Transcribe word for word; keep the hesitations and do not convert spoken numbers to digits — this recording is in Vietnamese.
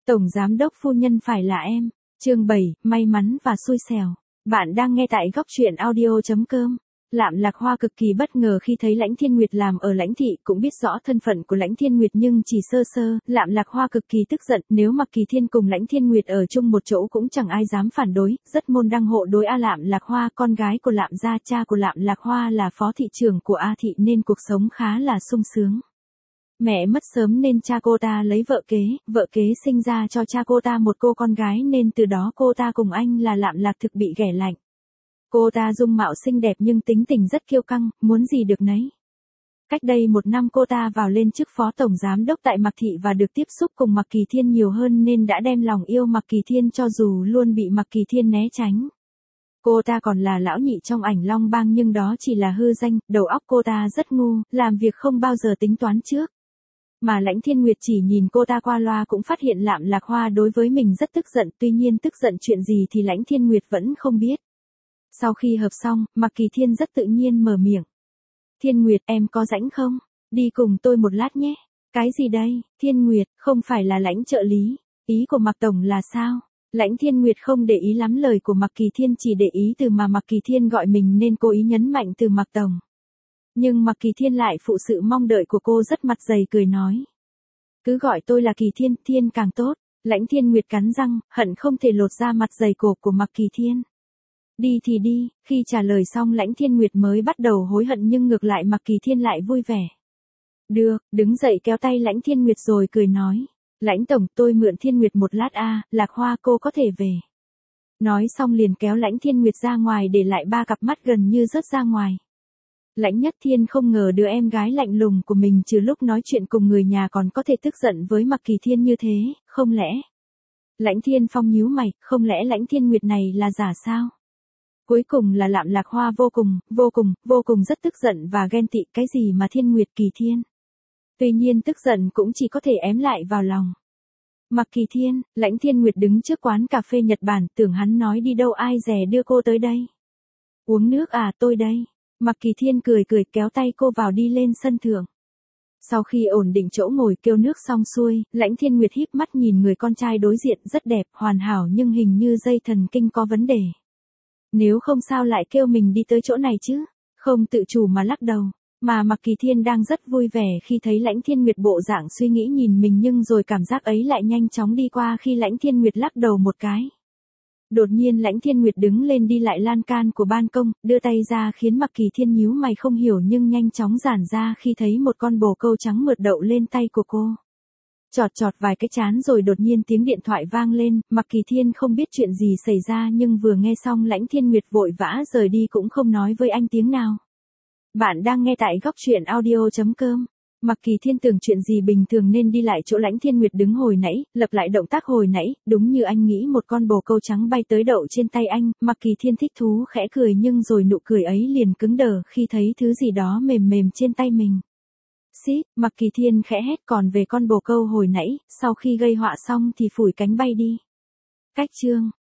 Tổng giám đốc phu nhân phải là em. Chương bảy, may mắn và xui xẻo. Bạn đang nghe tại góc truyện audio chấm com. Lạm Lạc Hoa cực kỳ bất ngờ khi thấy Lãnh Thiên Nguyệt làm ở Lãnh thị, cũng biết rõ thân phận của Lãnh Thiên Nguyệt nhưng chỉ sơ sơ, Lạm Lạc Hoa cực kỳ tức giận, nếu Mặc Kỳ Thiên cùng Lãnh Thiên Nguyệt ở chung một chỗ cũng chẳng ai dám phản đối, rất môn đăng hộ đối A Lạm Lạc Hoa, con gái của Lạm gia, cha của Lạm Lạc Hoa là phó thị trưởng của A thị nên cuộc sống khá là sung sướng. Mẹ mất sớm nên cha cô ta lấy vợ kế, vợ kế sinh ra cho cha cô ta một cô con gái nên từ đó cô ta cùng anh là Lạm Lạc Thực bị ghẻ lạnh. Cô ta dung mạo xinh đẹp nhưng tính tình rất kiêu căng, muốn gì được nấy. Cách đây một năm cô ta vào lên chức phó tổng giám đốc tại Mặc thị và được tiếp xúc cùng Mặc Kỳ Thiên nhiều hơn nên đã đem lòng yêu Mặc Kỳ Thiên cho dù luôn bị Mặc Kỳ Thiên né tránh. Cô ta còn là lão nhị trong ảnh Long Bang nhưng đó chỉ là hư danh, đầu óc cô ta rất ngu, làm việc không bao giờ tính toán trước. Mà Lãnh Thiên Nguyệt chỉ nhìn cô ta qua loa cũng phát hiện Lạm Lạc Hoa đối với mình rất tức giận, tuy nhiên tức giận chuyện gì thì Lãnh Thiên Nguyệt vẫn không biết. Sau khi hợp xong, Mặc Kỳ Thiên rất tự nhiên mở miệng. Thiên Nguyệt, em có rảnh không? Đi cùng tôi một lát nhé. Cái gì đây? Thiên Nguyệt, không phải là Lãnh trợ lý. Ý của Mặc Tổng là sao? Lãnh Thiên Nguyệt không để ý lắm lời của Mặc Kỳ Thiên, chỉ để ý từ mà Mặc Kỳ Thiên gọi mình nên cố ý nhấn mạnh từ Mặc Tổng. Nhưng Mặc Kỳ Thiên lại phụ sự mong đợi của cô, rất mặt dày cười nói. Cứ gọi tôi là Kỳ Thiên, Thiên càng tốt. Lãnh Thiên Nguyệt cắn răng, hận không thể lột ra mặt dày cổ của Mặc Kỳ Thiên. Đi thì đi, khi trả lời xong Lãnh Thiên Nguyệt mới bắt đầu hối hận nhưng ngược lại Mặc Kỳ Thiên lại vui vẻ. Được, đứng dậy kéo tay Lãnh Thiên Nguyệt rồi cười nói. Lãnh Tổng, tôi mượn Thiên Nguyệt một lát a, Lạc Hoa cô có thể về. Nói xong liền kéo Lãnh Thiên Nguyệt ra ngoài để lại ba cặp mắt gần như rớt ra ngoài. Lãnh Nhất Thiên không ngờ đứa em gái lạnh lùng của mình trừ lúc nói chuyện cùng người nhà còn có thể tức giận với Mặc Kỳ Thiên như thế, không lẽ? Lãnh Thiên Phong nhíu mày, không lẽ Lãnh Thiên Nguyệt này là giả sao? Cuối cùng là Lạm Lạc Hoa vô cùng, vô cùng, vô cùng rất tức giận và ghen tị, cái gì mà Thiên Nguyệt Kỳ Thiên. Tuy nhiên tức giận cũng chỉ có thể ém lại vào lòng. Mặc Kỳ Thiên, Lãnh Thiên Nguyệt đứng trước quán cà phê Nhật Bản, tưởng hắn nói đi đâu ai dè đưa cô tới đây. Uống nước à, tôi đây. Mặc Kỳ Thiên cười cười kéo tay cô vào đi lên sân thượng. Sau khi ổn định chỗ ngồi kêu nước xong xuôi, Lãnh Thiên Nguyệt híp mắt nhìn người con trai đối diện, rất đẹp, hoàn hảo nhưng hình như dây thần kinh có vấn đề. Nếu không sao lại kêu mình đi tới chỗ này chứ, không tự chủ mà lắc đầu. Mà Mặc Kỳ Thiên đang rất vui vẻ khi thấy Lãnh Thiên Nguyệt bộ dạng suy nghĩ nhìn mình nhưng rồi cảm giác ấy lại nhanh chóng đi qua khi Lãnh Thiên Nguyệt lắc đầu một cái. Đột nhiên Lãnh Thiên Nguyệt đứng lên đi lại lan can của ban công, đưa tay ra khiến Mặc Kỳ Thiên nhíu mày không hiểu nhưng nhanh chóng giãn ra khi thấy một con bồ câu trắng mượt đậu lên tay của cô. Chọt chọt vài cái chán rồi đột nhiên tiếng điện thoại vang lên, Mặc Kỳ Thiên không biết chuyện gì xảy ra nhưng vừa nghe xong Lãnh Thiên Nguyệt vội vã rời đi cũng không nói với anh tiếng nào. Bạn đang nghe tại góc truyện audio chấm com. Mặc Kỳ Thiên tưởng chuyện gì bình thường nên đi lại chỗ Lãnh Thiên Nguyệt đứng hồi nãy, lặp lại động tác hồi nãy, đúng như anh nghĩ một con bồ câu trắng bay tới đậu trên tay anh, Mặc Kỳ Thiên thích thú khẽ cười nhưng rồi nụ cười ấy liền cứng đờ khi thấy thứ gì đó mềm mềm trên tay mình. Xít, Mặc Kỳ Thiên khẽ hét, còn về con bồ câu hồi nãy, sau khi gây họa xong thì phủi cánh bay đi. Cách chương